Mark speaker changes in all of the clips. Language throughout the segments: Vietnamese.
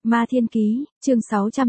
Speaker 1: Ma Thiên Ký, chương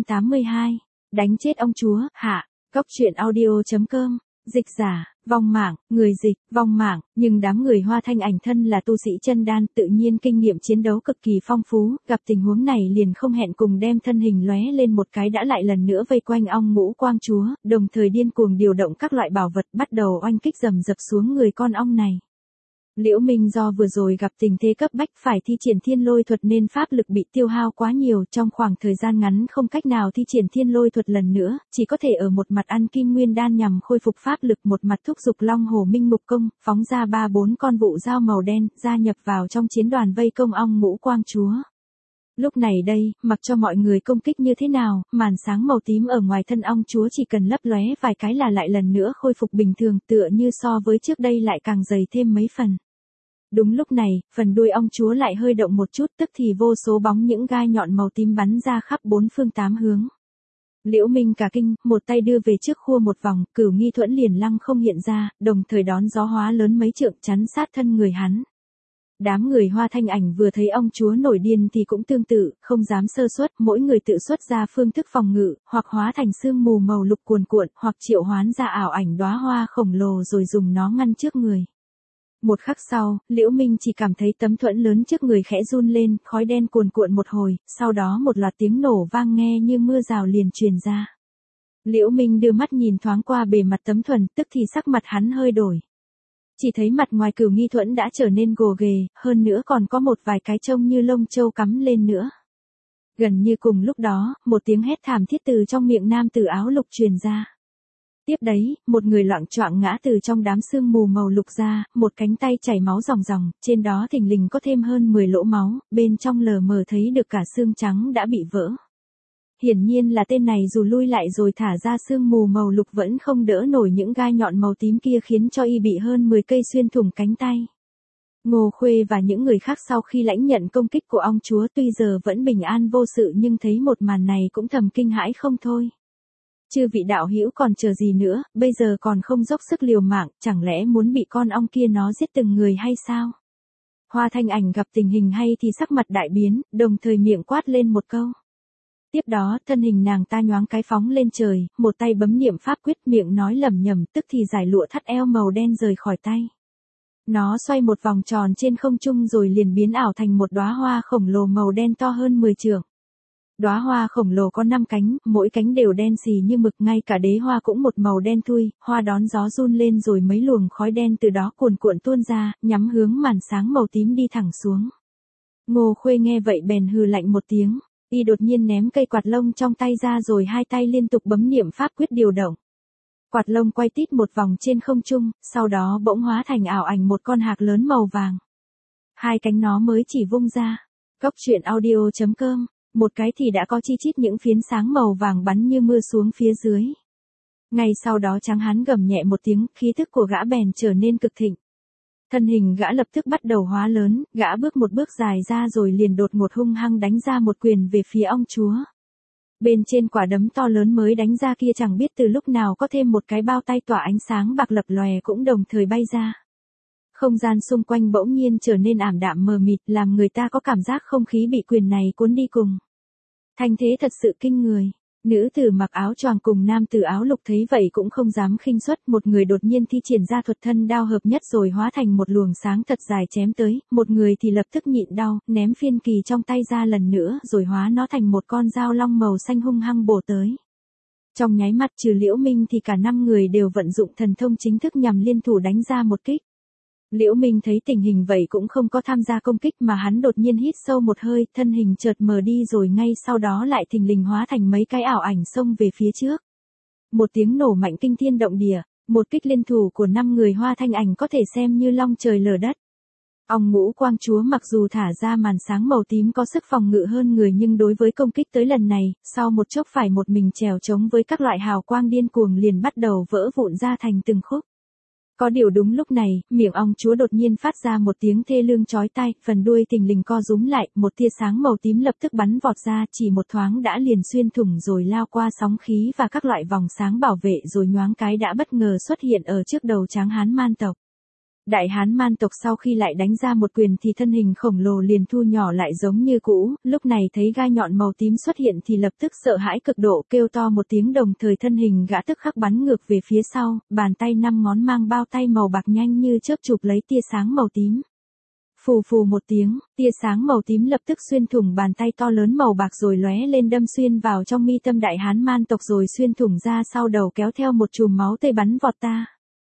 Speaker 1: 682. Đánh chết ông chúa, hạ. Cốc truyện audio.com. Dịch giả, vong mạng, người dịch, vong mạng, nhưng đám người Hoa Thanh Ảnh thân là tu sĩ chân đan, tự nhiên kinh nghiệm chiến đấu cực kỳ phong phú, gặp tình huống này liền không hẹn cùng đem thân hình lóe lên một cái đã lại lần nữa vây quanh ong ngũ quang chúa, đồng thời điên cuồng điều động các loại bảo vật bắt đầu oanh kích rầm rập xuống người con ong này. Liễu Minh do vừa rồi gặp tình thế cấp bách phải thi triển thiên lôi thuật nên pháp lực bị tiêu hao quá nhiều, trong khoảng thời gian ngắn không cách nào thi triển thiên lôi thuật lần nữa, chỉ có thể ở một mặt ăn kim nguyên đan nhằm khôi phục pháp lực, một mặt thúc giục Long Hổ Minh Mục Công, phóng ra 3-4 con vụ dao màu đen, gia nhập vào trong chiến đoàn vây công ong ngũ quang chúa. Lúc này đây, mặc cho mọi người công kích như thế nào, màn sáng màu tím ở ngoài thân ong chúa chỉ cần lấp lóe vài cái là lại lần nữa khôi phục bình thường, tựa như so với trước đây lại càng dày thêm mấy phần. Đúng lúc này, phần đuôi ong chúa lại hơi động một chút, tức thì vô số bóng những gai nhọn màu tím bắn ra khắp bốn phương tám hướng. Liễu Minh cả kinh, một tay đưa về trước khua một vòng, Cửu Nghi Thuẫn liền lăng không hiện ra, đồng thời đón gió hóa lớn mấy trượng chắn sát thân người hắn. Đám người Hoa Thanh Ảnh vừa thấy ong chúa nổi điên thì cũng tương tự, không dám sơ suất, mỗi người tự xuất ra phương thức phòng ngự, hoặc hóa thành sương mù màu lục cuồn cuộn, hoặc triệu hoán ra ảo ảnh đóa hoa khổng lồ rồi dùng nó ngăn trước người. Một khắc sau, Liễu Minh chỉ cảm thấy tấm thuẫn lớn trước người khẽ run lên, khói đen cuồn cuộn một hồi, sau đó một loạt tiếng nổ vang nghe như mưa rào liền truyền ra. Liễu Minh đưa mắt nhìn thoáng qua bề mặt tấm thuẫn, tức thì sắc mặt hắn hơi đổi. Chỉ thấy mặt ngoài Cửu Nghi Thuẫn đã trở nên gồ ghề, hơn nữa còn có một vài cái trông như lông châu cắm lên nữa. Gần như cùng lúc đó, một tiếng hét thảm thiết từ trong miệng nam tử áo lục truyền ra. Tiếp đấy, một người loạng choạng ngã từ trong đám sương mù màu lục ra, một cánh tay chảy máu ròng ròng, trên đó thình lình có thêm hơn 10 lỗ máu, bên trong lờ mờ thấy được cả xương trắng đã bị vỡ. Hiển nhiên là tên này dù lui lại rồi thả ra sương mù màu lục vẫn không đỡ nổi những gai nhọn màu tím kia, khiến cho y bị hơn 10 cây xuyên thủng cánh tay. Ngô Khuê và những người khác sau khi lãnh nhận công kích của ong chúa tuy giờ vẫn bình an vô sự nhưng thấy một màn này cũng thầm kinh hãi không thôi. Chư vị đạo hữu còn chờ gì nữa, bây giờ còn không dốc sức liều mạng, chẳng lẽ muốn bị con ong kia nó giết từng người hay sao? Hoa Thanh Ảnh gặp tình hình hay thì sắc mặt đại biến, đồng thời miệng quát lên một câu. Tiếp đó, thân hình nàng ta nhoáng cái phóng lên trời, một tay bấm niệm pháp quyết, miệng nói lẩm nhẩm, tức thì giải lụa thắt eo màu đen rời khỏi tay. Nó xoay một vòng tròn trên không trung rồi liền biến ảo thành một đóa hoa khổng lồ màu đen to hơn 10 trượng. Đóa hoa khổng lồ có 5 cánh, mỗi cánh đều đen xì như mực, ngay cả đế hoa cũng một màu đen thui, hoa đón gió run lên rồi mấy luồng khói đen từ đó cuồn cuộn tuôn ra, nhắm hướng màn sáng màu tím đi thẳng xuống. Ngô Khuê nghe vậy bèn hừ lạnh một tiếng, y đột nhiên ném cây quạt lông trong tay ra rồi hai tay liên tục bấm niệm pháp quyết điều động. Quạt lông quay tít một vòng trên không trung, sau đó bỗng hóa thành ảo ảnh một con hạc lớn màu vàng. Hai cánh nó mới chỉ vung ra. Cốc truyện audio.com. Một cái thì đã có chi chít những phiến sáng màu vàng bắn như mưa xuống phía dưới. Ngay sau đó tráng hán gầm nhẹ một tiếng, khí thức của gã bèn trở nên cực thịnh. Thân hình gã lập tức bắt đầu hóa lớn, gã bước một bước dài ra rồi liền đột ngột hung hăng đánh ra một quyền về phía ong chúa. Bên trên quả đấm to lớn mới đánh ra kia chẳng biết từ lúc nào có thêm một cái bao tay tỏa ánh sáng bạc lập lòe cũng đồng thời bay ra. Không gian xung quanh bỗng nhiên trở nên ảm đạm mờ mịt, làm người ta có cảm giác không khí bị quyền này cuốn đi cùng. Thanh thế thật sự kinh người. Nữ tử mặc áo choàng cùng nam tử áo lục thấy vậy cũng không dám khinh suất, một người đột nhiên thi triển ra thuật thân đao hợp nhất rồi hóa thành một luồng sáng thật dài chém tới, một người thì lập tức nhịn đau, ném phiên kỳ trong tay ra lần nữa rồi hóa nó thành một con dao long màu xanh hung hăng bổ tới. Trong nháy mắt trừ Liễu Minh thì cả 5 người đều vận dụng thần thông chính thức nhằm liên thủ đánh ra một kích. Liễu Minh thấy tình hình vậy cũng không có tham gia công kích mà hắn đột nhiên hít sâu một hơi, thân hình chợt mờ đi rồi ngay sau đó lại thình lình hóa thành mấy cái ảo ảnh xông về phía trước. Một tiếng nổ mạnh kinh thiên động địa, một kích liên thủ của 5 người Hoa Thanh Ảnh có thể xem như long trời lở đất. Ong ngũ quang chúa mặc dù thả ra màn sáng màu tím có sức phòng ngự hơn người nhưng đối với công kích tới lần này, sau một chốc phải một mình trèo chống với các loại hào quang điên cuồng liền bắt đầu vỡ vụn ra thành từng khúc. Có điều đúng lúc này, miệng ong chúa đột nhiên phát ra một tiếng thê lương chói tai, phần đuôi thình lình co rúm lại, một tia sáng màu tím lập tức bắn vọt ra, chỉ một thoáng đã liền xuyên thủng rồi lao qua sóng khí và các loại vòng sáng bảo vệ rồi nhoáng cái đã bất ngờ xuất hiện ở trước đầu tráng hán man tộc. Đại hán man tộc sau khi lại đánh ra một quyền thì thân hình khổng lồ liền thu nhỏ lại giống như cũ, lúc này thấy gai nhọn màu tím xuất hiện thì lập tức sợ hãi cực độ, kêu to một tiếng, đồng thời thân hình gã tức khắc bắn ngược về phía sau, bàn tay 5 ngón mang bao tay màu bạc nhanh như chớp chụp lấy tia sáng màu tím. Phù phù một tiếng, tia sáng màu tím lập tức xuyên thủng bàn tay to lớn màu bạc rồi lóe lên đâm xuyên vào trong mi tâm đại hán man tộc rồi xuyên thủng ra sau đầu kéo theo một chùm máu tươi bắn vọt ta.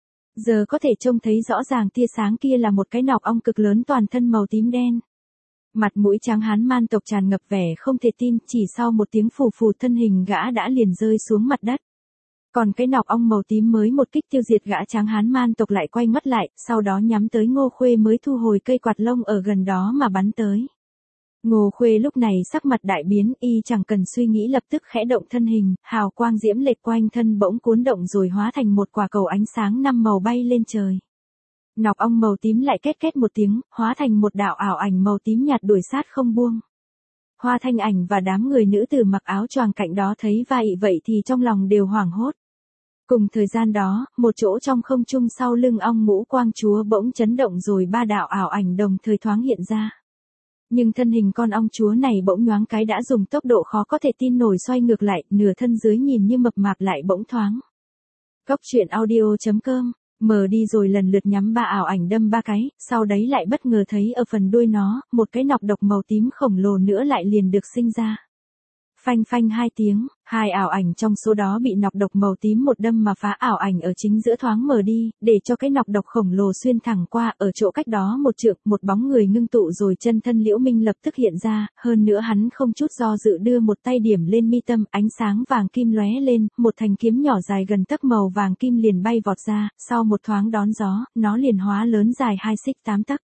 Speaker 1: Giờ có thể trông thấy rõ ràng tia sáng kia là một cái nọc ong cực lớn toàn thân màu tím đen. Mặt mũi trắng hán man tộc tràn ngập vẻ không thể tin, chỉ sau một tiếng phù phù thân hình gã đã liền rơi xuống mặt đất. Còn cái nọc ong màu tím mới một kích tiêu diệt gã tráng hán man tộc lại quay ngoắt lại, sau đó nhắm tới Ngô Khuê mới thu hồi cây quạt lông ở gần đó mà bắn tới. Ngô Khuê lúc này sắc mặt đại biến, y chẳng cần suy nghĩ lập tức khẽ động thân hình, hào quang diễm lệch quanh thân bỗng cuốn động rồi hóa thành một quả cầu ánh sáng 5 màu bay lên trời. Nọc ong màu tím lại két két một tiếng, hóa thành một đạo ảo ảnh màu tím nhạt đuổi sát không buông. Hoa Thanh Ảnh và đám người nữ tử mặc áo choàng cạnh đó thấy vậy thì trong lòng đều hoảng hốt. Cùng thời gian đó, một chỗ trong không trung sau lưng ong ngũ quang chúa bỗng chấn động rồi 3 đạo ảo ảnh đồng thời thoáng hiện ra. Nhưng thân hình con ong chúa này bỗng nhoáng cái đã dùng tốc độ khó có thể tin nổi xoay ngược lại, nửa thân dưới nhìn như mập mạp lại bỗng thoáng. Cốc truyện audio.com, mở đi rồi lần lượt nhắm 3 ảo ảnh đâm 3 cái, sau đấy lại bất ngờ thấy ở phần đuôi nó, một cái nọc độc màu tím khổng lồ nữa lại liền được sinh ra. Phanh phanh 2 tiếng, 2 ảo ảnh trong số đó bị nọc độc màu tím một đâm mà phá ảo ảnh ở chính giữa thoáng mở đi, để cho cái nọc độc khổng lồ xuyên thẳng qua, ở chỗ cách đó một trượng, một bóng người ngưng tụ rồi chân thân Liễu Minh lập tức hiện ra, hơn nữa hắn không chút do dự đưa một tay điểm lên mi tâm, ánh sáng vàng kim lóe lên, một thanh kiếm nhỏ dài gần tấc màu vàng kim liền bay vọt ra, sau một thoáng đón gió, nó liền hóa lớn dài 2 xích 8 tấc.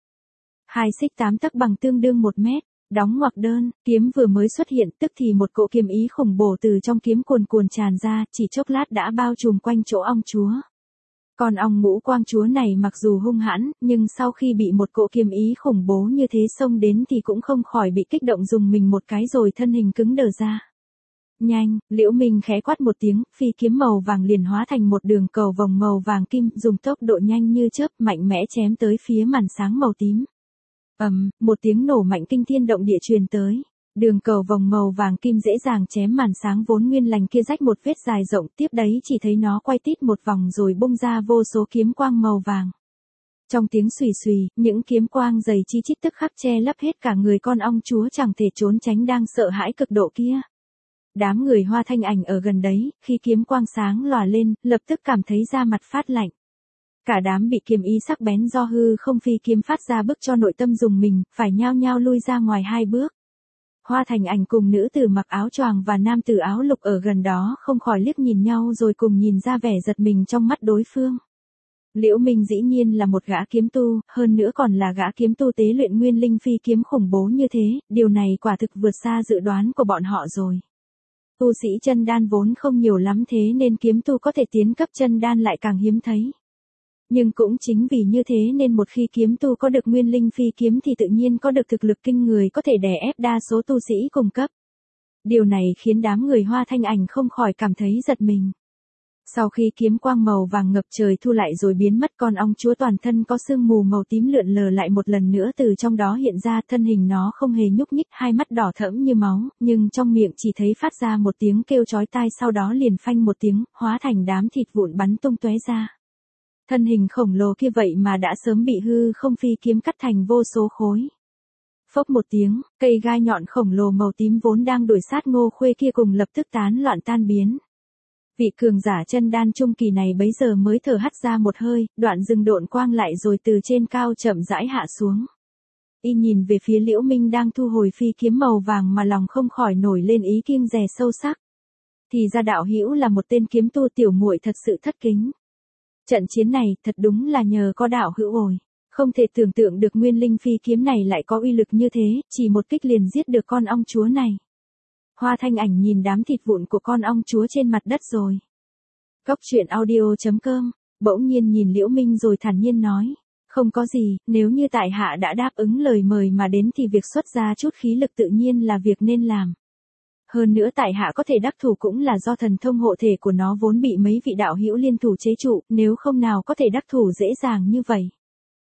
Speaker 1: 2 xích 8 tấc bằng tương đương 1 mét. Đóng ngoặc đơn, kiếm vừa mới xuất hiện tức thì một cỗ kiếm ý khủng bổ từ trong kiếm cuồn cuồn tràn ra, chỉ chốc lát đã bao trùm quanh chỗ ong chúa. Còn ong ngũ quang chúa này mặc dù hung hãn, nhưng sau khi bị một cỗ kiếm ý khủng bố như thế xông đến thì cũng không khỏi bị kích động dùng mình một cái rồi thân hình cứng đờ ra. Nhanh, Liễu Minh khẽ quát một tiếng, phi kiếm màu vàng liền hóa thành một đường cầu vòng màu vàng kim, dùng tốc độ nhanh như chớp mạnh mẽ chém tới phía màn sáng màu tím. Một tiếng nổ mạnh kinh thiên động địa truyền tới. Đường cầu vòng màu vàng kim dễ dàng chém màn sáng vốn nguyên lành kia rách một vết dài rộng, tiếp đấy chỉ thấy nó quay tít một vòng rồi bung ra vô số kiếm quang màu vàng. Trong tiếng xùy xùy, những kiếm quang dày chi chít tức khắc che lấp hết cả người con ong chúa chẳng thể trốn tránh đang sợ hãi cực độ kia. Đám người Hoa Thanh Ảnh ở gần đấy, khi kiếm quang sáng lòa lên, lập tức cảm thấy da mặt phát lạnh. Cả đám bị kiếm ý sắc bén do hư không phi kiếm phát ra bức cho nội tâm dùng mình, phải nhao nhao lui ra ngoài 2 bước. Hoa Thành Ảnh cùng nữ tử mặc áo choàng và nam tử áo lục ở gần đó không khỏi liếc nhìn nhau rồi cùng nhìn ra vẻ giật mình trong mắt đối phương. Liễu Minh dĩ nhiên là một gã kiếm tu, hơn nữa còn là gã kiếm tu tế luyện nguyên linh phi kiếm khủng bố như thế, điều này quả thực vượt xa dự đoán của bọn họ rồi. Tu sĩ chân đan vốn không nhiều lắm thế nên kiếm tu có thể tiến cấp chân đan lại càng hiếm thấy. Nhưng cũng chính vì như thế nên một khi kiếm tu có được nguyên linh phi kiếm thì tự nhiên có được thực lực kinh người có thể đè ép đa số tu sĩ cùng cấp. Điều này khiến đám người Hoa Thanh Ảnh không khỏi cảm thấy giật mình. Sau khi kiếm quang màu vàng ngập trời thu lại rồi biến mất, con ong chúa toàn thân có sương mù màu tím lượn lờ lại một lần nữa từ trong đó hiện ra, thân hình nó không hề nhúc nhích, hai mắt đỏ thẫm như máu, nhưng trong miệng chỉ thấy phát ra một tiếng kêu chói tai, sau đó liền phanh một tiếng, hóa thành đám thịt vụn bắn tung tóe ra. Thân hình khổng lồ kia vậy mà đã sớm bị hư không phi kiếm cắt thành vô số khối. Phốc một tiếng, cây gai nhọn khổng lồ màu tím vốn đang đuổi sát Ngô Khuê kia cùng lập tức tán loạn tan biến. Vị cường giả chân đan trung kỳ này bấy giờ mới thở hắt ra một hơi, đoạn dừng độn quang lại rồi từ trên cao chậm rãi hạ xuống. Y nhìn về phía Liễu Minh đang thu hồi phi kiếm màu vàng mà lòng không khỏi nổi lên ý kiêng dè sâu sắc. Thì ra đạo hữu là một tên kiếm tu, tiểu muội thật sự thất kính. Trận chiến này thật đúng là nhờ có đạo hữu ồi. Không thể tưởng tượng được nguyên linh phi kiếm này lại có uy lực như thế, chỉ một kích liền giết được con ong chúa này. Hoa Thanh Ảnh nhìn đám thịt vụn của con ong chúa trên mặt đất rồi. Cốc truyện audio.com, bỗng nhiên nhìn Liễu Minh rồi thản nhiên nói. Không có gì, nếu như tại hạ đã đáp ứng lời mời mà đến thì việc xuất ra chút khí lực tự nhiên là việc nên làm. Hơn nữa tại hạ có thể đắc thủ cũng là do thần thông hộ thể của nó vốn bị mấy vị đạo hữu liên thủ chế trụ, nếu không nào có thể đắc thủ dễ dàng như vậy.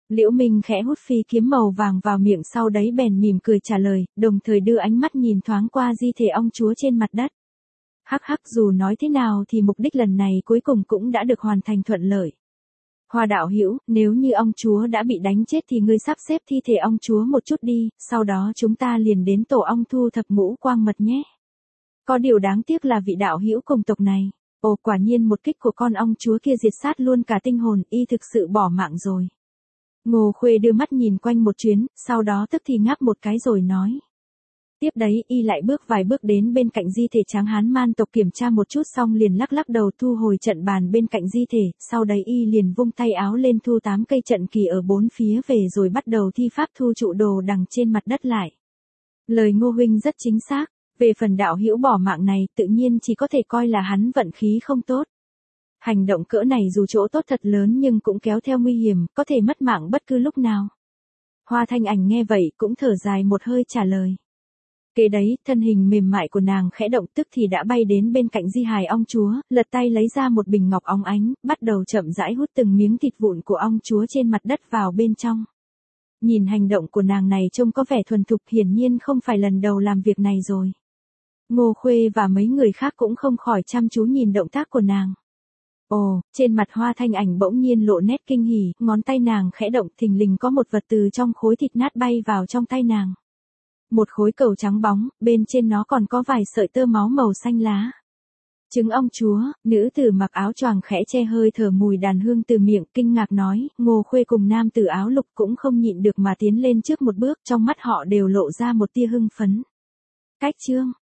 Speaker 1: Liễu Minh khẽ hút phi kiếm màu vàng vào miệng, sau đấy bèn mỉm cười trả lời, đồng thời đưa ánh mắt nhìn thoáng qua di thể ông chúa trên mặt đất. Hắc hắc, dù nói thế nào thì mục đích lần này cuối cùng cũng đã được hoàn thành thuận lợi. Hoa đạo hữu, nếu như ông chúa đã bị đánh chết thì ngươi sắp xếp thi thể ông chúa một chút đi, sau đó chúng ta liền đến tổ ong thu thập ngũ quang mật nhé. Có điều đáng tiếc là vị đạo hữu cùng tộc này. Ồ, quả nhiên một kích của con ong chúa kia diệt sát luôn cả tinh hồn, y thực sự bỏ mạng rồi. Ngô Khuê đưa mắt nhìn quanh một chuyến, sau đó tức thì ngáp một cái rồi nói. Tiếp đấy y lại bước vài bước đến bên cạnh di thể tráng hán man tộc kiểm tra một chút xong liền lắc lắc đầu thu hồi trận bàn bên cạnh di thể, sau đấy y liền vung tay áo lên thu 8 cây trận kỳ ở bốn phía về rồi bắt đầu thi pháp thu trụ đồ đằng trên mặt đất lại. Lời Ngô huynh rất chính xác, về phần đạo hữu bỏ mạng này tự nhiên chỉ có thể coi là hắn vận khí không tốt. Hành động cỡ này dù chỗ tốt thật lớn nhưng cũng kéo theo nguy hiểm, có thể mất mạng bất cứ lúc nào. Hoa Thanh Ảnh nghe vậy cũng thở dài một hơi trả lời. Kế đấy, thân hình mềm mại của nàng khẽ động tức thì đã bay đến bên cạnh di hài ong chúa, lật tay lấy ra một bình ngọc óng ánh, bắt đầu chậm rãi hút từng miếng thịt vụn của ong chúa trên mặt đất vào bên trong. Nhìn hành động của nàng này trông có vẻ thuần thục, hiển nhiên không phải lần đầu làm việc này rồi. Ngô Khuê và mấy người khác cũng không khỏi chăm chú nhìn động tác của nàng. Ồ, trên mặt Hoa Thanh Ảnh bỗng nhiên lộ nét kinh hỉ, ngón tay nàng khẽ động thình lình có một vật từ trong khối thịt nát bay vào trong tay nàng. Một khối cầu trắng bóng, bên trên nó còn có vài sợi tơ máu màu xanh lá. Trứng ong chúa, nữ tử mặc áo choàng khẽ che hơi thở mùi đàn hương từ miệng, kinh ngạc nói. Ngô Khuê cùng nam tử áo lục cũng không nhịn được mà tiến lên trước một bước, trong mắt họ đều lộ ra một tia hưng phấn. Cách chương